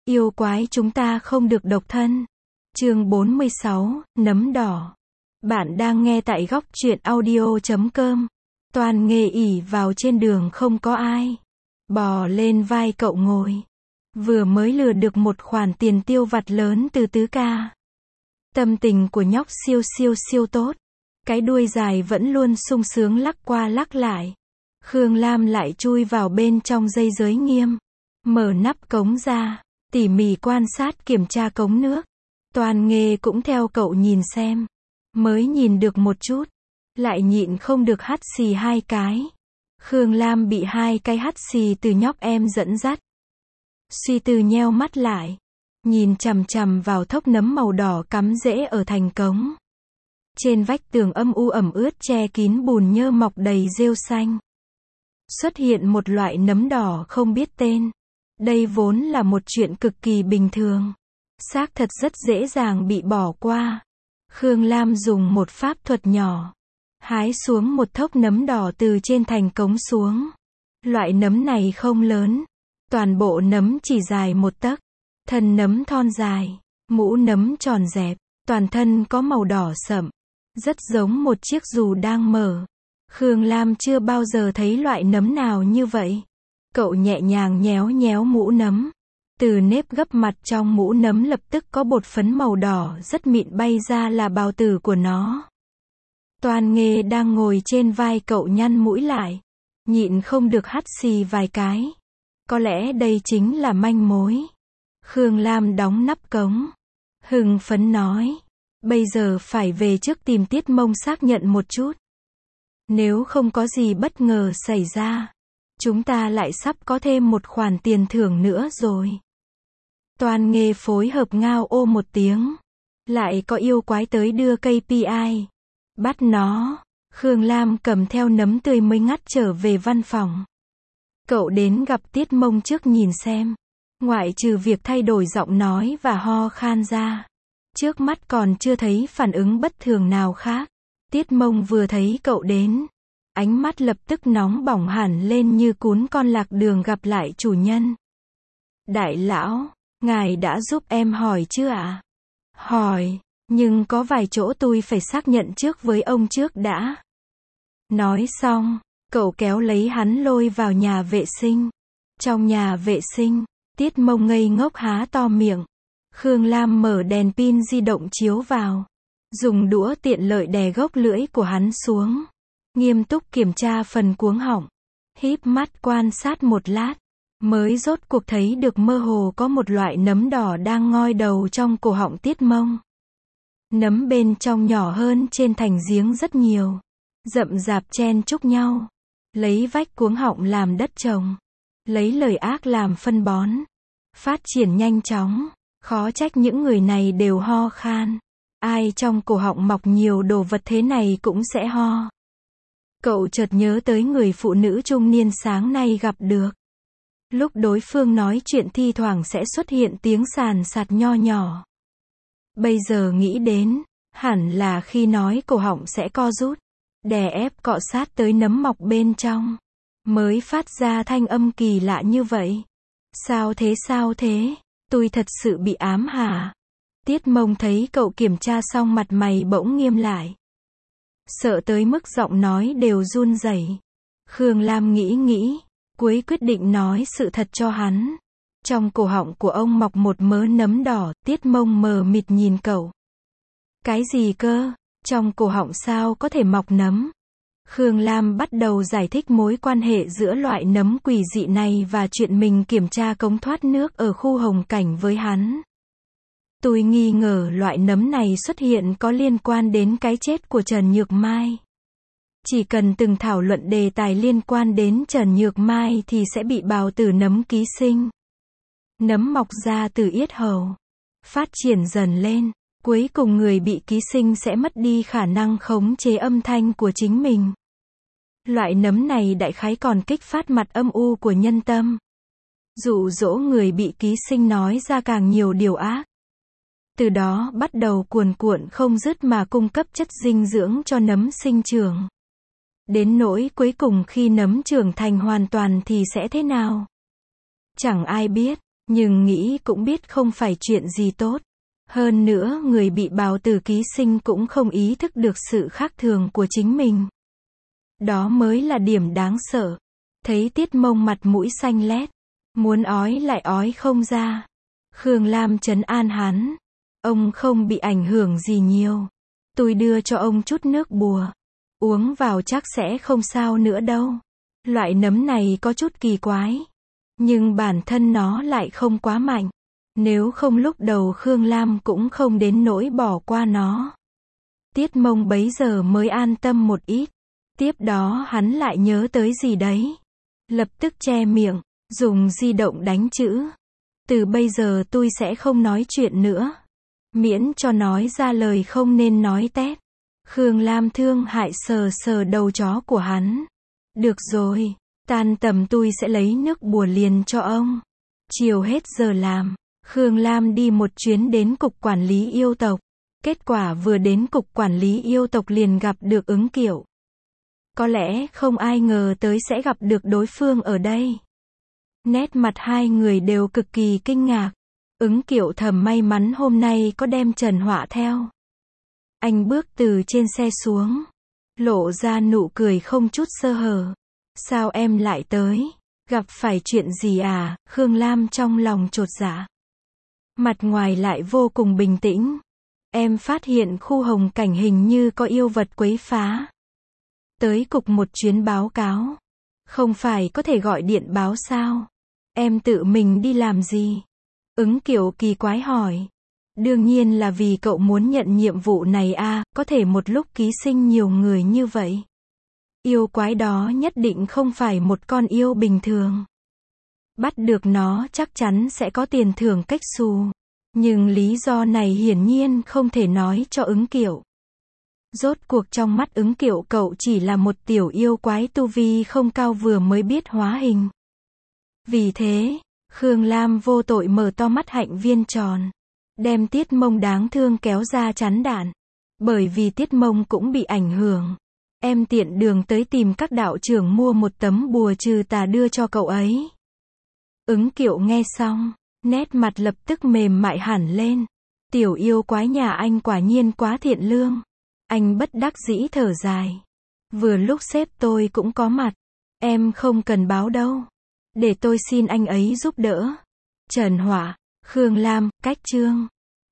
Yêu quái chúng ta không được độc thân. Chương 46, nấm đỏ. Bạn đang nghe tại góc truyện audio.com. Toàn Nghê ỉ vào trên đường không có ai. Bò lên vai cậu ngồi. Vừa mới lừa được một khoản tiền tiêu vặt lớn từ Tứ ca. Tâm tình của nhóc siêu tốt. Cái đuôi dài vẫn luôn sung sướng lắc qua lắc lại. Khương Lam lại chui vào bên trong dây giới nghiêm. Mở nắp cống ra. Tỉ mỉ quan sát kiểm tra cống nước. Toàn Nghê cũng theo cậu nhìn xem. Mới nhìn được một chút. Lại nhịn không được hắt xì 2 cái. Khương Lam bị 2 cái hắt xì từ nhóc em dẫn dắt. Suy tư nheo mắt lại. Nhìn chằm chằm vào thốc nấm màu đỏ cắm rễ ở thành cống. Trên vách tường âm u ẩm ướt che kín bùn nhơ mọc đầy rêu xanh. Xuất hiện một loại nấm đỏ không biết tên. Đây vốn là một chuyện cực kỳ bình thường. Xác thật rất dễ dàng bị bỏ qua. Khương Lam dùng một pháp thuật nhỏ. Hái xuống một thốc nấm đỏ từ trên thành cống xuống. Loại nấm này không lớn. Toàn bộ nấm chỉ dài 1 tấc. Thân nấm thon dài. Mũ nấm tròn dẹp. Toàn thân có màu đỏ sậm. Rất giống một chiếc dù đang mở. Khương Lam chưa bao giờ thấy loại nấm nào như vậy. Cậu nhẹ nhàng nhéo nhéo mũ nấm. Từ nếp gấp mặt trong mũ nấm lập tức có bột phấn màu đỏ rất mịn bay ra là bào tử của nó. Toàn Nghê đang ngồi trên vai cậu nhăn mũi lại. Nhịn không được hắt xì vài cái. Có lẽ đây chính là manh mối. Khương Lam đóng nắp cống. Hưng phấn nói. Bây giờ phải về trước tìm Tiết Mông xác nhận một chút. Nếu không có gì bất ngờ xảy ra. Chúng ta lại sắp có thêm một khoản tiền thưởng nữa rồi. Toàn Nghê phối hợp ngao ô một tiếng. Lại có yêu quái tới đưa KPI. Bắt nó. Khương Lam cầm theo nấm tươi mới ngắt trở về văn phòng. Cậu đến gặp Tiết Mông trước nhìn xem. Ngoại trừ việc thay đổi giọng nói và ho khan ra. Trước mắt còn chưa thấy phản ứng bất thường nào khác. Tiết Mông vừa thấy cậu đến. Ánh mắt lập tức nóng bỏng hẳn lên như cún con lạc đường gặp lại chủ nhân. Đại lão, ngài đã giúp em hỏi chưa ạ? Hỏi, nhưng có vài chỗ tôi phải xác nhận trước với ông trước đã. Nói xong, cậu kéo lấy hắn lôi vào nhà vệ sinh. Trong nhà vệ sinh, Tiết Mông ngây ngốc há to miệng. Khương Lam mở đèn pin di động chiếu vào. Dùng đũa tiện lợi đè gốc lưỡi của hắn xuống. Nghiêm túc kiểm tra phần cuống họng. Híp mắt quan sát một lát. Mới rốt cuộc thấy được mơ hồ có một loại nấm đỏ đang ngoi đầu trong cổ họng Tiết Mông. Nấm bên trong nhỏ hơn trên thành giếng rất nhiều. Rậm rạp chen chúc nhau. Lấy vách cuống họng làm đất trồng. Lấy lời ác làm phân bón. Phát triển nhanh chóng. Khó trách những người này đều ho khan. Ai trong cổ họng mọc nhiều đồ vật thế này cũng sẽ ho. Cậu chợt nhớ tới người phụ nữ trung niên sáng nay gặp được. Lúc đối phương nói chuyện thi thoảng sẽ xuất hiện tiếng sàn sạt nho nhỏ. Bây giờ nghĩ đến, hẳn là khi nói cổ họng sẽ co rút, đè ép cọ sát tới nấm mọc bên trong, mới phát ra thanh âm kỳ lạ như vậy. Sao thế, tôi thật sự bị ám hả? Tiết Mông thấy cậu kiểm tra xong mặt mày bỗng nghiêm lại. Sợ tới mức giọng nói đều run rẩy. Khương Lam nghĩ, cuối quyết định nói sự thật cho hắn. Trong cổ họng của ông mọc một mớ nấm đỏ. Tiết Mông mờ mịt nhìn cậu. Cái gì cơ? Trong cổ họng sao có thể mọc nấm? Khương Lam bắt đầu giải thích mối quan hệ giữa loại nấm quỷ dị này và chuyện mình kiểm tra cống thoát nước ở khu Hồng Cảnh với hắn. Tôi nghi ngờ loại nấm này xuất hiện có liên quan đến cái chết của Trần Nhược Mai. Chỉ cần từng thảo luận đề tài liên quan đến Trần Nhược Mai thì sẽ bị bào tử nấm ký sinh. Nấm mọc ra từ yết hầu. Phát triển dần lên. Cuối cùng người bị ký sinh sẽ mất đi khả năng khống chế âm thanh của chính mình. Loại nấm này đại khái còn kích phát mặt âm u của nhân tâm. Dụ dỗ người bị ký sinh nói ra càng nhiều điều ác. Từ đó bắt đầu cuồn cuộn không dứt mà cung cấp chất dinh dưỡng cho nấm sinh trưởng. Đến nỗi cuối cùng khi nấm trưởng thành hoàn toàn thì sẽ thế nào? Chẳng ai biết, Nhưng nghĩ cũng biết không phải chuyện gì tốt. Hơn nữa người bị bào tử ký sinh cũng không ý thức được sự khác thường của chính mình. Đó mới là điểm đáng sợ. Thấy Tiết Mông mặt mũi xanh lét, muốn ói lại ói không ra. Khương Lam trấn an hắn. Ông không bị ảnh hưởng gì nhiều. Tôi đưa cho ông chút nước bùa. Uống vào chắc sẽ không sao nữa đâu. Loại nấm này có chút kỳ quái. Nhưng bản thân nó lại không quá mạnh. Nếu không lúc đầu Khương Lam cũng không đến nỗi bỏ qua nó. Tiết Mông bấy giờ mới an tâm một ít. Tiếp đó hắn lại nhớ tới gì đấy. Lập tức che miệng, dùng di động đánh chữ. Từ bây giờ tôi sẽ không nói chuyện nữa. Miễn cho nói ra lời không nên nói tét. Khương Lam thương hại sờ sờ đầu chó của hắn. Được rồi, tan tầm tôi sẽ lấy nước bùa liền cho ông. Chiều hết giờ làm, Khương Lam đi một chuyến đến cục quản lý yêu tộc. Kết quả vừa đến cục quản lý yêu tộc liền gặp được Ứng Kiệu. Có lẽ không ai ngờ tới sẽ gặp được đối phương ở đây. Nét mặt hai người đều cực kỳ kinh ngạc. Ứng Kiệu thầm may mắn hôm nay có đem Trần Họa theo. Anh bước từ trên xe xuống, lộ ra nụ cười không chút sơ hở. Sao em lại tới? Gặp phải chuyện gì à? Khương Lam trong lòng chột dạ. Mặt ngoài lại vô cùng bình tĩnh. Em phát hiện khu Hồng Cảnh hình như có yêu vật quấy phá. Tới cục một chuyến báo cáo. Không phải có thể gọi điện báo sao? Em tự mình đi làm gì? Ứng Kiệu kỳ quái hỏi. Đương nhiên là vì cậu muốn nhận nhiệm vụ này à, có thể một lúc ký sinh nhiều người như vậy. Yêu quái đó nhất định không phải một con yêu bình thường. Bắt được nó chắc chắn sẽ có tiền thưởng cách xù. Nhưng lý do này hiển nhiên không thể nói cho Ứng Kiệu. Rốt cuộc trong mắt Ứng Kiệu cậu chỉ là một tiểu yêu quái tu vi không cao vừa mới biết hóa hình. Vì thế, Khương Lam vô tội mở to mắt hạnh viên tròn. Đem Tiết Mông đáng thương kéo ra chắn đạn. Bởi vì Tiết Mông cũng bị ảnh hưởng. Em tiện đường tới tìm các đạo trưởng mua một tấm bùa trừ tà đưa cho cậu ấy. Ứng Kiệu nghe xong, nét mặt lập tức mềm mại hẳn lên. Tiểu yêu quái nhà anh quả nhiên quá thiện lương. Anh bất đắc dĩ thở dài. Vừa lúc sếp tôi cũng có mặt. Em không cần báo đâu. Để tôi xin anh ấy giúp đỡ. Trần Họa, Khương Lam, cách chương.